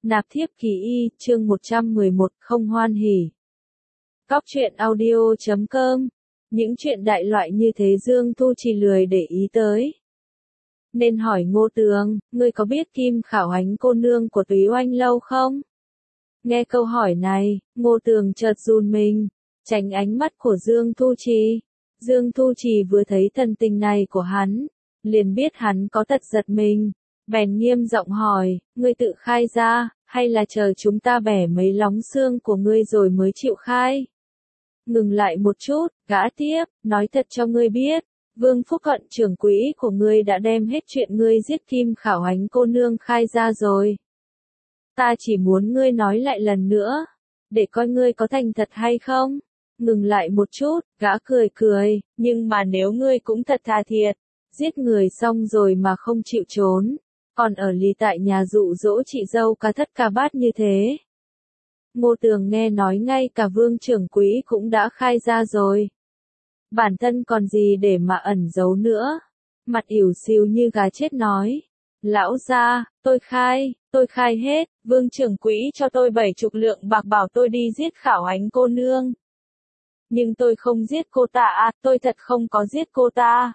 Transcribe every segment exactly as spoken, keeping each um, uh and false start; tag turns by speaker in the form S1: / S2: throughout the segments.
S1: Nạp thiếp kỳ y, chương một trăm mười một, không hoan hỉ. Cóc truyện audio chấm com. Những chuyện đại loại như thế Dương Thu Trì lười để ý tới. Nên hỏi Ngô Tường, ngươi có biết Kim Khảo Ánh cô nương của Túy Oanh lâu không? Nghe câu hỏi này, Ngô Tường chợt run mình, tránh ánh mắt của Dương Thu Trì. Dương Thu Trì vừa thấy thần tình này của hắn, liền biết hắn có tật giật mình, bèn nghiêm giọng hỏi, ngươi tự khai ra, hay là chờ chúng ta bẻ mấy lóng xương của ngươi rồi mới chịu khai? Ngừng lại một chút, gã tiếp, nói thật cho ngươi biết, Vương Phúc Cận trưởng quỹ của ngươi đã đem hết chuyện ngươi giết Kim Khảo Ánh cô nương khai ra rồi. Ta chỉ muốn ngươi nói lại lần nữa, để coi ngươi có thành thật hay không. Ngừng lại một chút, gã cười cười, nhưng mà nếu ngươi cũng thật thà thiệt, giết người xong rồi mà không chịu trốn, còn ở lì tại nhà dụ dỗ chị dâu cả thất cả bát như thế. Ngô Tường nghe nói ngay cả Vương trưởng quỹ cũng đã khai ra rồi. Bản thân còn gì để mà ẩn giấu nữa. Mặt ỉu xìu như gà chết nói. Lão gia, tôi khai, tôi khai hết, Vương trưởng quỹ cho tôi bảy chục lượng bạc bảo tôi đi giết Khảo Ánh cô nương. Nhưng tôi không giết cô ta à, tôi thật không có giết cô ta.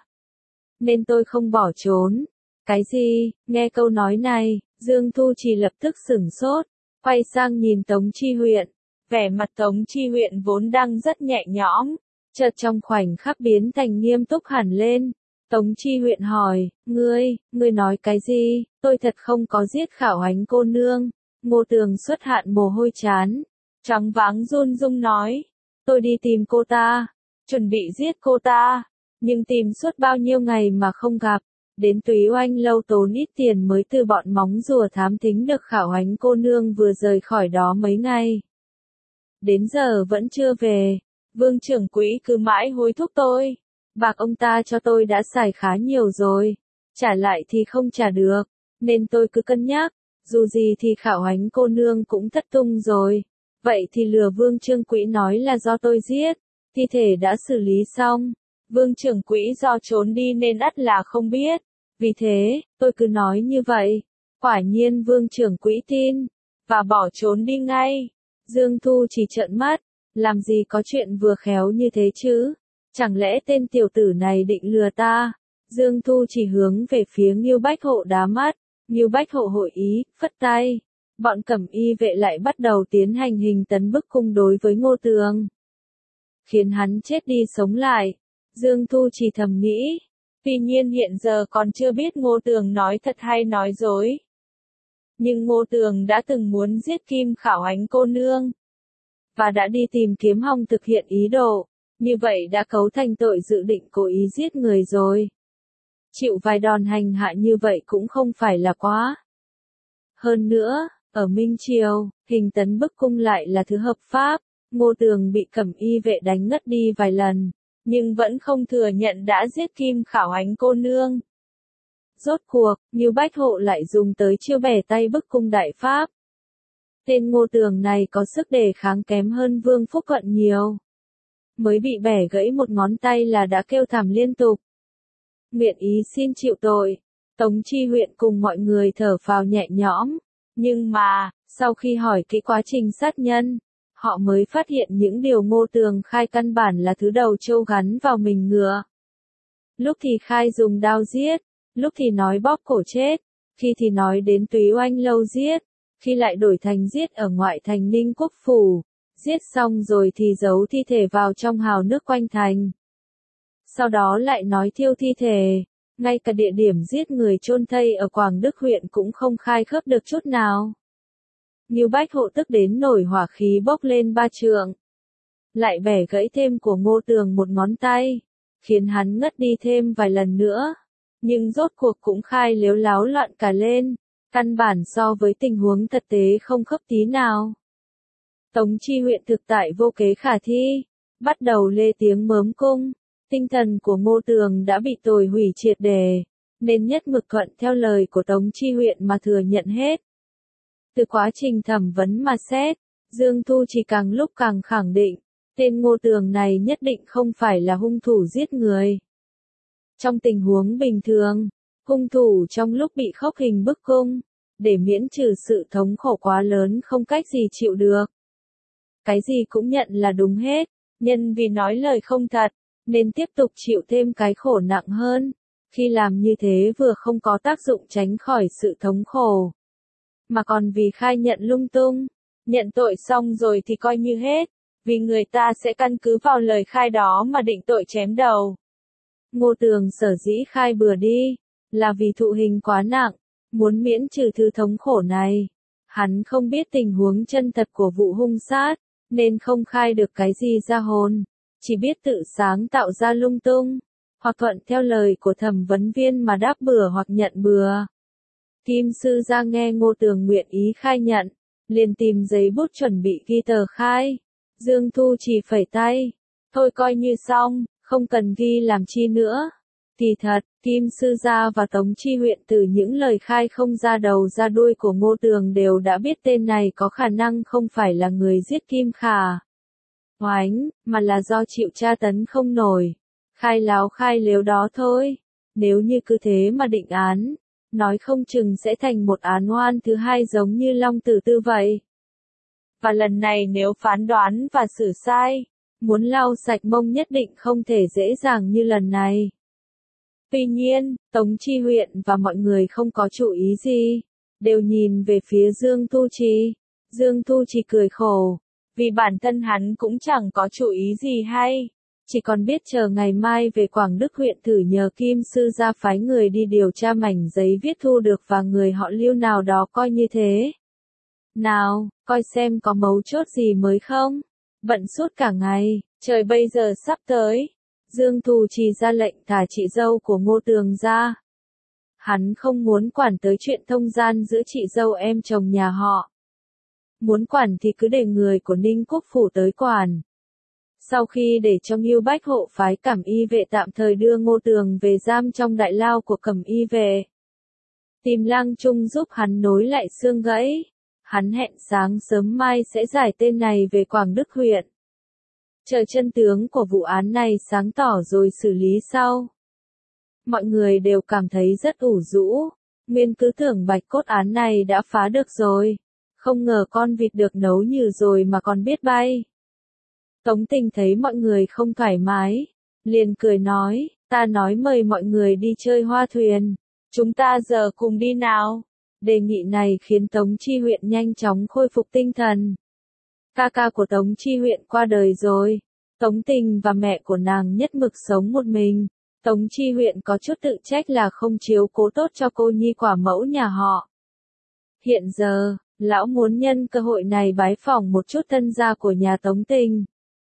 S1: Nên tôi không bỏ trốn. Cái gì? Nghe câu nói này, Dương Thu Trì lập tức sửng sốt, quay sang nhìn Tống Chi Huyện. Vẻ mặt Tống Chi Huyện vốn đang rất nhẹ nhõm, chợt trong khoảnh khắc biến thành nghiêm túc hẳn lên. Tống Chi Huyện hỏi, ngươi, ngươi nói cái gì? Tôi thật không có giết Khảo Ánh cô nương. Ngô Tường xuất hạn mồ hôi chán, choáng váng run run nói, tôi đi tìm cô ta, chuẩn bị giết cô ta, nhưng tìm suốt bao nhiêu ngày mà không gặp. Đến Túy Oanh lâu tốn ít tiền mới từ bọn móng rùa thám thính được Khảo Ánh cô nương vừa rời khỏi đó mấy ngày. Đến giờ vẫn chưa về, Vương trưởng quỹ cứ mãi hối thúc tôi. Bạc ông ta cho tôi đã xài khá nhiều rồi, trả lại thì không trả được, nên tôi cứ cân nhắc, dù gì thì Khảo Ánh cô nương cũng thất tung rồi. Vậy thì lừa Vương trưởng quỹ nói là do tôi giết, thi thể đã xử lý xong. Vương trưởng quỹ do trốn đi nên ắt là không biết. Vì thế, tôi cứ nói như vậy. Quả nhiên Vương trưởng quỹ tin, và bỏ trốn đi ngay. Dương Thu chỉ trợn mắt, làm gì có chuyện vừa khéo như thế chứ? Chẳng lẽ tên tiểu tử này định lừa ta? Dương Thu chỉ hướng về phía Ngưu Bách Hộ đá mắt, Ngưu Bách Hộ hội ý, phất tay. Bọn cẩm y vệ lại bắt đầu tiến hành hình tấn bức cung đối với Ngô Tường. Khiến hắn chết đi sống lại. Dương Thu chỉ thầm nghĩ. Tuy nhiên hiện giờ còn chưa biết Ngô Tường nói thật hay nói dối. Nhưng Ngô Tường đã từng muốn giết Kim Khảo Ánh cô nương. Và đã đi tìm Kiếm Hồng thực hiện ý đồ. Như vậy đã cấu thành tội dự định cố ý giết người rồi. Chịu vài đòn hành hạ như vậy cũng không phải là quá. Hơn nữa, ở Minh Triều, hình tấn bức cung lại là thứ hợp pháp. Ngô Tường bị cẩm y vệ đánh ngất đi vài lần, nhưng vẫn không thừa nhận đã giết Kim Khảo Ánh cô nương. Rốt cuộc, Ngưu Bách Hộ lại dùng tới chiêu bẻ tay bức cung đại pháp. Tên Ngô Tường này có sức đề kháng kém hơn Vương Phúc Cận nhiều. Mới bị bẻ gãy một ngón tay là đã kêu thảm liên tục. Nguyện ý xin chịu tội. Tống Chi Huyện cùng mọi người thở phào nhẹ nhõm. Nhưng mà, sau khi hỏi kỹ quá trình sát nhân, họ mới phát hiện những điều Ngô Tường khai căn bản là thứ đầu trâu gắn vào mình ngựa. Lúc thì khai dùng đao giết, lúc thì nói bóp cổ chết, khi thì nói đến Túy Oanh lâu giết, khi lại đổi thành giết ở ngoại thành Ninh Quốc Phủ, giết xong rồi thì giấu thi thể vào trong hào nước quanh thành. Sau đó lại nói thiêu thi thể, ngay cả địa điểm giết người chôn thây ở Quảng Đức huyện cũng không khai khớp được chút nào. Ngưu Bách Hộ tức đến nổi hỏa khí bốc lên ba trượng. Lại bẻ gãy thêm của Ngô Tường một ngón tay, khiến hắn ngất đi thêm vài lần nữa. Nhưng rốt cuộc cũng khai lếu láo loạn cả lên, căn bản so với tình huống thực tế không khớp tí nào. Tống Chi Huyện thực tại vô kế khả thi, bắt đầu lê tiếng mớm cung. Tinh thần của Ngô Tường đã bị tồi hủy triệt để, nên nhất mực thuận theo lời của Tống Chi Huyện mà thừa nhận hết. Từ quá trình thẩm vấn mà xét, Dương Thu chỉ càng lúc càng khẳng định, tên Ngô Tường này nhất định không phải là hung thủ giết người. Trong tình huống bình thường, hung thủ trong lúc bị khốc hình bức cung, để miễn trừ sự thống khổ quá lớn không cách gì chịu được. Cái gì cũng nhận là đúng hết, nhân vì nói lời không thật, nên tiếp tục chịu thêm cái khổ nặng hơn. Khi làm như thế vừa không có tác dụng tránh khỏi sự thống khổ, mà còn vì khai nhận lung tung. Nhận tội xong rồi thì coi như hết, vì người ta sẽ căn cứ vào lời khai đó mà định tội chém đầu. Ngô Tường sở dĩ khai bừa đi, là vì thụ hình quá nặng, muốn miễn trừ thứ thống khổ này. Hắn không biết tình huống chân thật của vụ hung sát, nên không khai được cái gì ra hồn, chỉ biết tự sáng tạo ra lung tung, hoặc thuận theo lời của thẩm vấn viên mà đáp bừa hoặc nhận bừa. Kim sư gia nghe Ngô Tường nguyện ý khai nhận, liền tìm giấy bút chuẩn bị ghi tờ khai. Dương Thu Trì phẩy tay, thôi coi như xong, không cần ghi làm chi nữa. Kỳ thật, Kim sư gia và Tống Chi Huyện từ những lời khai không ra đầu ra đuôi của Ngô Tường đều đã biết tên này có khả năng không phải là người giết Kim Khả Oánh, mà là do chịu tra tấn không nổi. Khai láo khai lếu đó thôi. Nếu như cứ thế mà định án, nói không chừng sẽ thành một án oan thứ hai giống như Long Tử Tư vậy. Và lần này nếu phán đoán và xử sai, muốn lau sạch mông nhất định không thể dễ dàng như lần này. Tuy nhiên, Tống Chi Huyện và mọi người không có chú ý gì, đều nhìn về phía Dương Thu Trì. Dương Thu Trì cười khổ, vì bản thân hắn cũng chẳng có chú ý gì hay, chỉ còn biết chờ ngày mai về Quảng Đức huyện thử nhờ Kim sư gia phái người đi điều tra mảnh giấy viết thu được và người họ Lưu nào đó coi như thế. Nào, coi xem có mấu chốt gì mới không? Bận suốt cả ngày, trời bây giờ sắp tới. Dương Thu Trì ra lệnh thả chị dâu của Ngô Tường ra. Hắn không muốn quản tới chuyện thông gian giữa chị dâu em chồng nhà họ. Muốn quản thì cứ để người của Ninh Quốc Phủ tới quản. Sau khi để cho Ngưu Bách hộ phái Cẩm Y vệ tạm thời đưa Ngô Tường về giam trong đại lao của Cẩm Y vệ, tìm Lang Trung giúp hắn nối lại xương gãy. Hắn hẹn sáng sớm mai sẽ giải tên này về Quảng Đức huyện. Chờ chân tướng của vụ án này sáng tỏ rồi xử lý sau. Mọi người đều cảm thấy rất ủ rũ. Nguyên cứ tưởng bạch cốt án này đã phá được rồi. Không ngờ con vịt được nấu nhừ rồi mà còn biết bay. Tống Tình thấy mọi người không thoải mái, liền cười nói, ta nói mời mọi người đi chơi hoa thuyền. Chúng ta giờ cùng đi nào. Đề nghị này khiến Tống Chi Huyện nhanh chóng khôi phục tinh thần. Ca ca của Tống Chi Huyện qua đời rồi. Tống Tình và mẹ của nàng nhất mực sống một mình. Tống Chi Huyện có chút tự trách là không chiếu cố tốt cho cô nhi quả mẫu nhà họ. Hiện giờ, lão muốn nhân cơ hội này bái phỏng một chút thân gia của nhà Tống Tình,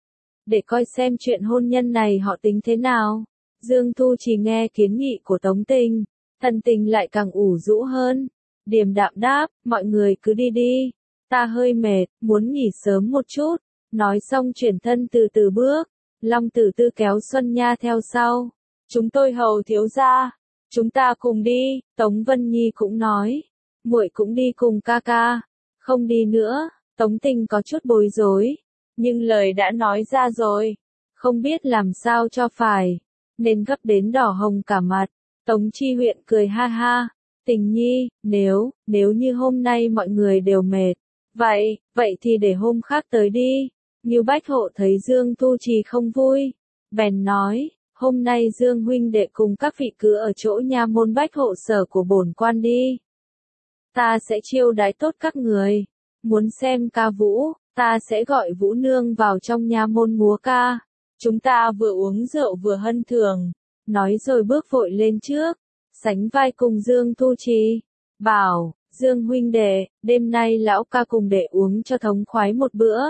S1: để coi xem chuyện hôn nhân này họ tính thế nào. Dương Thu Trì nghe kiến nghị của Tống Tình, thần tình lại càng ủ rũ hơn. Điềm đạm đáp, mọi người cứ đi đi. Ta hơi mệt, muốn nghỉ sớm một chút. Nói xong chuyển thân từ từ bước. Long Tử Tư kéo Xuân Nha theo sau. Chúng tôi hầu thiếu gia. Chúng ta cùng đi. Tống Vân Nhi cũng nói. Muội cũng đi cùng ca ca. Không đi nữa. Tống Tình có chút bối rối. Nhưng lời đã nói ra rồi. Không biết làm sao cho phải. Nên gấp đến đỏ hồng cả mặt. Tống Chi Huyện cười ha ha. Tình Nhi, nếu, nếu như hôm nay mọi người đều mệt. Vậy, vậy thì để hôm khác tới đi. Ngưu Bách Hộ thấy Dương Thu Trì không vui. Bèn nói, hôm nay Dương huynh đệ cùng các vị cứ ở chỗ nha môn Bách Hộ sở của bổn quan đi. Ta sẽ chiêu đãi tốt các người. Muốn xem ca vũ, ta sẽ gọi Vũ Nương vào trong nha môn múa ca. Chúng ta vừa uống rượu vừa hân thường. Nói rồi bước vội lên trước, sánh vai cùng Dương Thu Trì. Bảo, Dương huynh đệ, đêm nay lão ca cùng đệ uống cho thống khoái một bữa.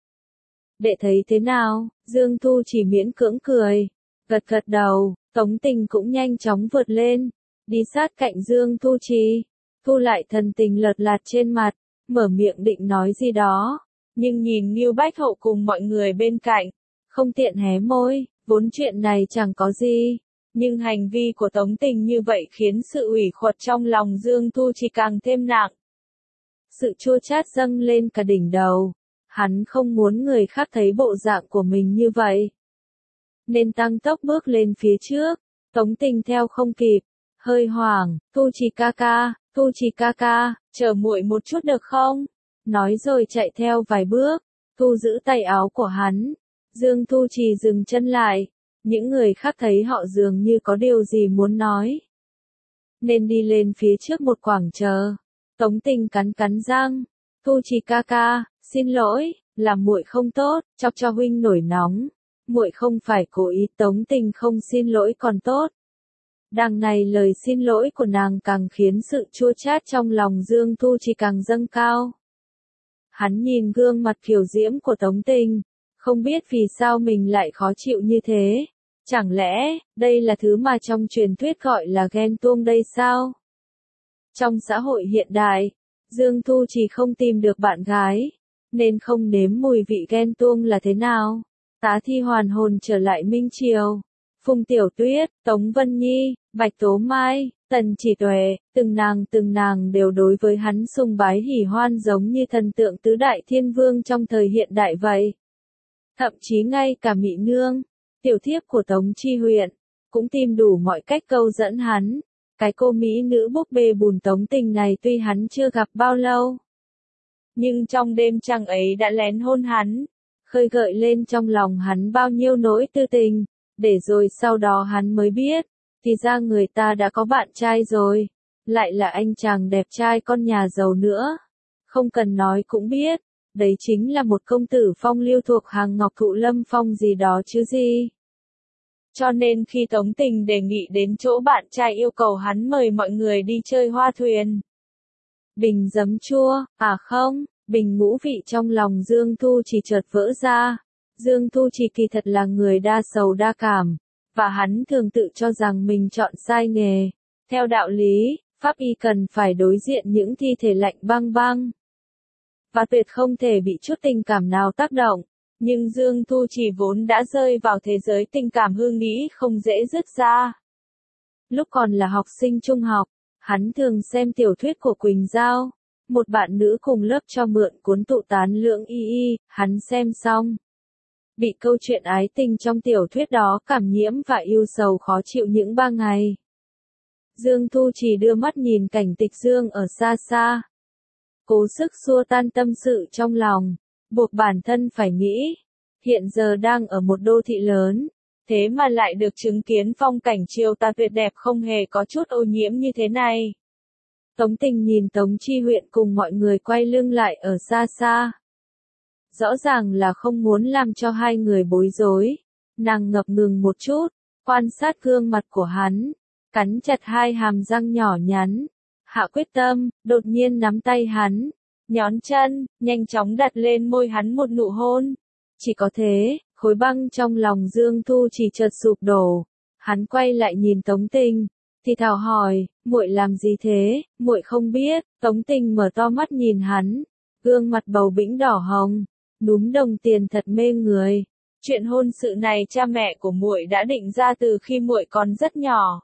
S1: Đệ thấy thế nào? Dương Thu Trì miễn cưỡng cười, gật gật đầu. Tống Tình cũng nhanh chóng vượt lên, đi sát cạnh Dương Thu Trì, thu lại thần tình lợt lạt trên mặt, mở miệng định nói gì đó, nhưng nhìn Ngưu Bách Hậu cùng mọi người bên cạnh, không tiện hé môi. Vốn chuyện này chẳng có gì, nhưng hành vi của Tống Tình như vậy khiến sự ủy khuất trong lòng Dương Thu Trì càng thêm nặng. Sự chua chát dâng lên cả đỉnh đầu. Hắn không muốn người khác thấy bộ dạng của mình như vậy, nên tăng tốc bước lên phía trước. Tống Tình theo không kịp, hơi hoảng. Thu Trì ca ca, Tu Trì ca ca, chờ muội một chút được không? Nói rồi chạy theo vài bước, thu giữ tay áo của hắn. Dương Tu Trì dừng chân lại, những người khác thấy họ dường như có điều gì muốn nói, nên đi lên phía trước một khoảng chờ. Tống Tình cắn cắn răng, Tu Trì ca ca, xin lỗi, làm muội không tốt, chọc cho huynh nổi nóng. Muội không phải cố ý. Tống Tình không xin lỗi còn tốt. Đằng này lời xin lỗi của nàng càng khiến sự chua chát trong lòng Dương Tu Trì càng dâng cao. Hắn nhìn gương mặt kiều diễm của Tống Tình, không biết vì sao mình lại khó chịu như thế. Chẳng lẽ, đây là thứ mà trong truyền thuyết gọi là ghen tuông đây sao? Trong xã hội hiện đại, Dương Tu Trì không tìm được bạn gái, nên không nếm mùi vị ghen tuông là thế nào. Tá Thi hoàn hồn trở lại Minh Triều. Phùng Tiểu Tuyết, Tống Vân Nhi, Bạch Tố Mai, Tần Chỉ Tuệ, từng nàng từng nàng đều đối với hắn sùng bái hỉ hoan giống như thần tượng tứ đại thiên vương trong thời hiện đại vậy. Thậm chí ngay cả Mỹ Nương, tiểu thiếp của Tống Chi Huyện, cũng tìm đủ mọi cách câu dẫn hắn. Cái cô mỹ nữ búp bê bùn Tống Tình này tuy hắn chưa gặp bao lâu, nhưng trong đêm trăng ấy đã lén hôn hắn, khơi gợi lên trong lòng hắn bao nhiêu nỗi tư tình, để rồi sau đó hắn mới biết, thì ra người ta đã có bạn trai rồi, lại là anh chàng đẹp trai con nhà giàu nữa. Không cần nói cũng biết, đấy chính là một công tử phong lưu thuộc hàng Ngọc Thụ Lâm Phong gì đó chứ gì. Cho nên khi Tống Tình đề nghị đến chỗ bạn trai yêu cầu hắn mời mọi người đi chơi hoa thuyền, bình giấm chua, à không, bình ngũ vị trong lòng Dương Tu Trì chợt vỡ ra. Dương Tu Trì kỳ thật là người đa sầu đa cảm, và hắn thường tự cho rằng mình chọn sai nghề. Theo đạo lý, pháp y cần phải đối diện những thi thể lạnh băng băng, và tuyệt không thể bị chút tình cảm nào tác động. Nhưng Dương Tu Trì vốn đã rơi vào thế giới tình cảm hư nghĩ không dễ dứt ra. Lúc còn là học sinh trung học, hắn thường xem tiểu thuyết của Quỳnh Giao, một bạn nữ cùng lớp cho mượn cuốn Tụ Tán Lưỡng Y Y, hắn xem xong, bị câu chuyện ái tình trong tiểu thuyết đó cảm nhiễm và yêu sầu khó chịu những ba ngày. Dương Tu Trì đưa mắt nhìn cảnh Tịch Dương ở xa xa, cố sức xua tan tâm sự trong lòng, buộc bản thân phải nghĩ, hiện giờ đang ở một đô thị lớn, thế mà lại được chứng kiến phong cảnh chiều tà tuyệt đẹp không hề có chút ô nhiễm như thế này. Tống Tình nhìn Tống Chi Huyện cùng mọi người quay lưng lại ở xa xa. Rõ ràng là không muốn làm cho hai người bối rối. Nàng ngập ngừng một chút, quan sát gương mặt của hắn, cắn chặt hai hàm răng nhỏ nhắn. Hạ quyết tâm, đột nhiên nắm tay hắn, nhón chân, nhanh chóng đặt lên môi hắn một nụ hôn. Chỉ có thế, khối băng trong lòng Dương Tu Trì chợt sụp đổ. Hắn quay lại nhìn Tống Tình, thì thào hỏi, muội làm gì thế? Muội không biết. Tống Tình mở to mắt nhìn hắn, gương mặt bầu bĩnh đỏ hồng, núm đồng tiền thật mê người. Chuyện hôn sự này cha mẹ của muội đã định ra từ khi muội còn rất nhỏ.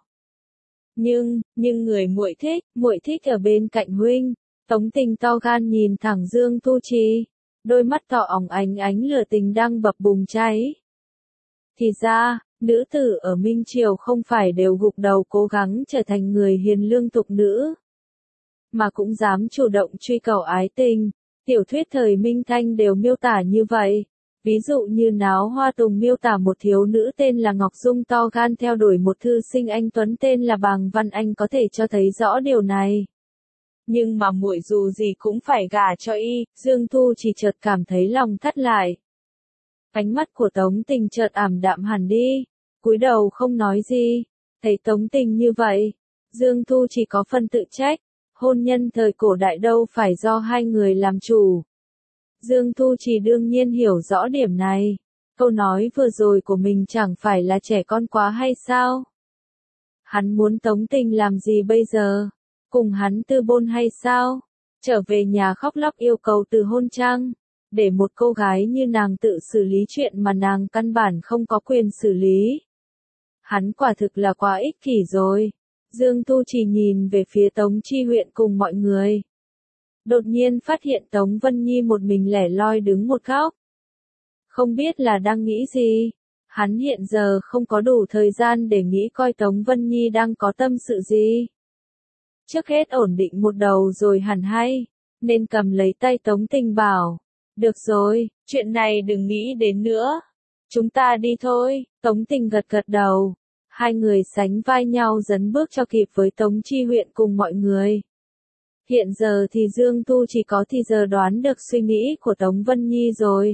S1: Nhưng, nhưng người muội thích, muội thích ở bên cạnh huynh. Tống Tình to gan nhìn thẳng Dương Tu Trì, đôi mắt to ỏng ánh ánh lửa tình đang bập bùng cháy. Thì ra, nữ tử ở Minh Triều không phải đều gục đầu cố gắng trở thành người hiền lương tục nữ, mà cũng dám chủ động truy cầu ái tình. Tiểu thuyết thời Minh Thanh đều miêu tả như vậy. Ví dụ như Náo Hoa Tùng miêu tả một thiếu nữ tên là Ngọc Dung to gan theo đuổi một thư sinh anh tuấn tên là Bàng Văn Anh có thể cho thấy rõ điều này. Nhưng mà muội dù gì cũng phải gả cho y. Dương Tu chỉ chợt cảm thấy lòng thắt lại. Ánh mắt của Tống Tình chợt ảm đạm hẳn đi, cúi đầu không nói gì. Thấy Tống Tình như vậy, Dương Tu chỉ có phần tự trách. Hôn nhân thời cổ đại đâu phải do hai người làm chủ. Dương Tu Trì đương nhiên hiểu rõ điểm này. Câu nói vừa rồi của mình chẳng phải là trẻ con quá hay sao? Hắn muốn Tống Tình làm gì bây giờ? Cùng hắn tư bôn hay sao? Trở về nhà khóc lóc yêu cầu từ hôn chăng? Để một cô gái như nàng tự xử lý chuyện mà nàng căn bản không có quyền xử lý. Hắn quả thực là quá ích kỷ rồi. Dương Tu Trì nhìn về phía Tống Chi Huyện cùng mọi người. Đột nhiên phát hiện Tống Vân Nhi một mình lẻ loi đứng một góc. Không biết là đang nghĩ gì. Hắn hiện giờ không có đủ thời gian để nghĩ coi Tống Vân Nhi đang có tâm sự gì. Trước hết ổn định một đầu rồi hẳn hay, nên cầm lấy tay Tống Tình bảo. Được rồi, chuyện này đừng nghĩ đến nữa. Chúng ta đi thôi, Tống Tình gật gật đầu. Hai người sánh vai nhau dấn bước cho kịp với Tống Chi Huyện cùng mọi người. Hiện giờ thì Dương Tu chỉ có thì giờ đoán được suy nghĩ của Tống Vân Nhi rồi.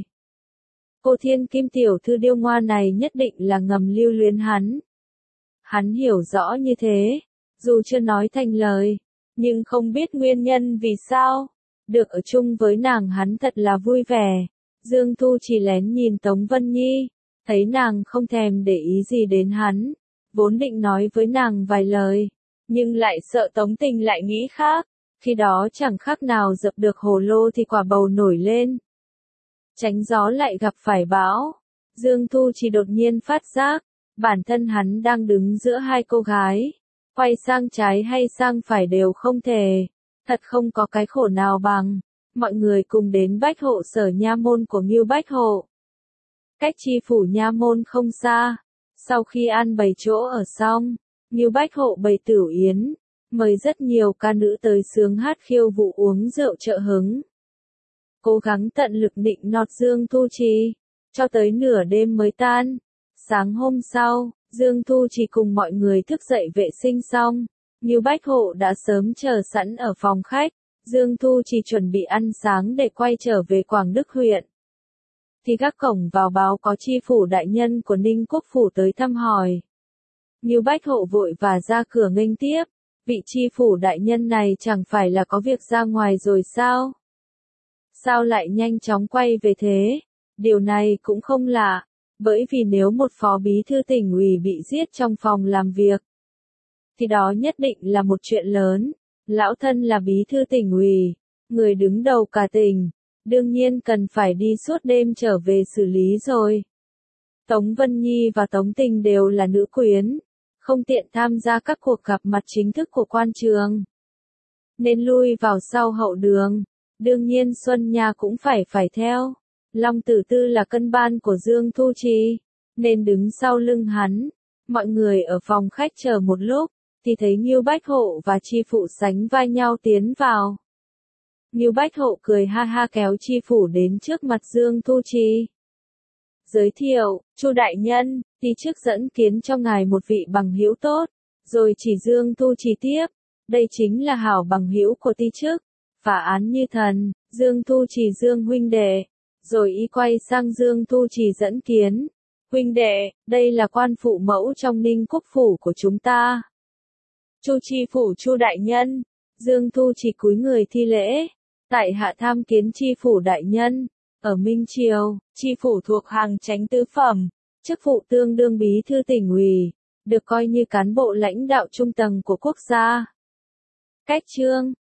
S1: Cô thiên kim tiểu thư điêu ngoa này nhất định là ngầm lưu luyến hắn. Hắn hiểu rõ như thế, dù chưa nói thành lời, nhưng không biết nguyên nhân vì sao. Được ở chung với nàng hắn thật là vui vẻ. Dương Thu chỉ lén nhìn Tống Vân Nhi, thấy nàng không thèm để ý gì đến hắn, vốn định nói với nàng vài lời, nhưng lại sợ Tống Tình lại nghĩ khác, khi đó chẳng khác nào dập được hồ lô thì quả bầu nổi lên. Tránh gió lại gặp phải bão, Dương Thu chỉ đột nhiên phát giác, bản thân hắn đang đứng giữa hai cô gái, quay sang trái hay sang phải đều không thể, thật không có cái khổ nào bằng. Mọi người cùng đến bách hộ sở nha môn của Ngưu Bách Hộ. Cách chi phủ nha môn không xa, sau khi ăn bày chỗ ở xong, Ngưu Bách Hộ bày tửu yến, mời rất nhiều ca nữ tới sướng hát khiêu vũ uống rượu trợ hứng. Cố gắng tận lực định nọt Dương Thu Trì, cho tới nửa đêm mới tan. Sáng hôm sau, Dương Thu Trì cùng mọi người thức dậy vệ sinh xong, Ngưu Bách Hộ đã sớm chờ sẵn ở phòng khách. Dương Thu chỉ chuẩn bị ăn sáng để quay trở về Quảng Đức huyện. Thì gác cổng vào báo có chi phủ đại nhân của Ninh Quốc phủ tới thăm hỏi. Ngưu Bách Hộ vội và ra cửa nghênh tiếp, vị chi phủ đại nhân này chẳng phải là có việc ra ngoài rồi sao? Sao lại nhanh chóng quay về thế? Điều này cũng không lạ, bởi vì nếu một phó bí thư tỉnh ủy bị giết trong phòng làm việc, thì đó nhất định là một chuyện lớn. Lão thân là bí thư tỉnh ủy, người đứng đầu cả tỉnh, đương nhiên cần phải đi suốt đêm trở về xử lý rồi. Tống Vân Nhi và Tống Tình đều là nữ quyến, không tiện tham gia các cuộc gặp mặt chính thức của quan trường, nên lui vào sau hậu đường. Đương nhiên Xuân Nha cũng phải phải theo. Long Tử Tư là cân ban của Dương Thu Trì, nên đứng sau lưng hắn. Mọi người ở phòng khách chờ một lúc, thì thấy Ngưu Bách Hộ và chi phủ sánh vai nhau tiến vào. Ngưu Bách Hộ cười ha ha kéo chi phủ đến trước mặt Dương Thu Trì. Giới thiệu, Chu đại nhân, tí trước dẫn kiến cho ngài một vị bằng hữu tốt, rồi chỉ Dương Thu Trì tiếp. Đây chính là hảo bằng hữu của tí trước, phả án như thần, Dương Thu Trì Dương huynh đệ. Rồi y quay sang Dương Thu Trì dẫn kiến. Huynh đệ, đây là quan phụ mẫu trong Ninh Quốc phủ của chúng ta. Chu chi phủ Chu đại nhân. Dương Thu chỉ cúi người thi lễ. Tại hạ tham kiến chi phủ đại nhân. Ở Minh Triều, chi phủ thuộc hàng chánh tứ phẩm, chức vụ tương đương bí thư tỉnh ủy, được coi như cán bộ lãnh đạo trung tầng của quốc gia. Cách chương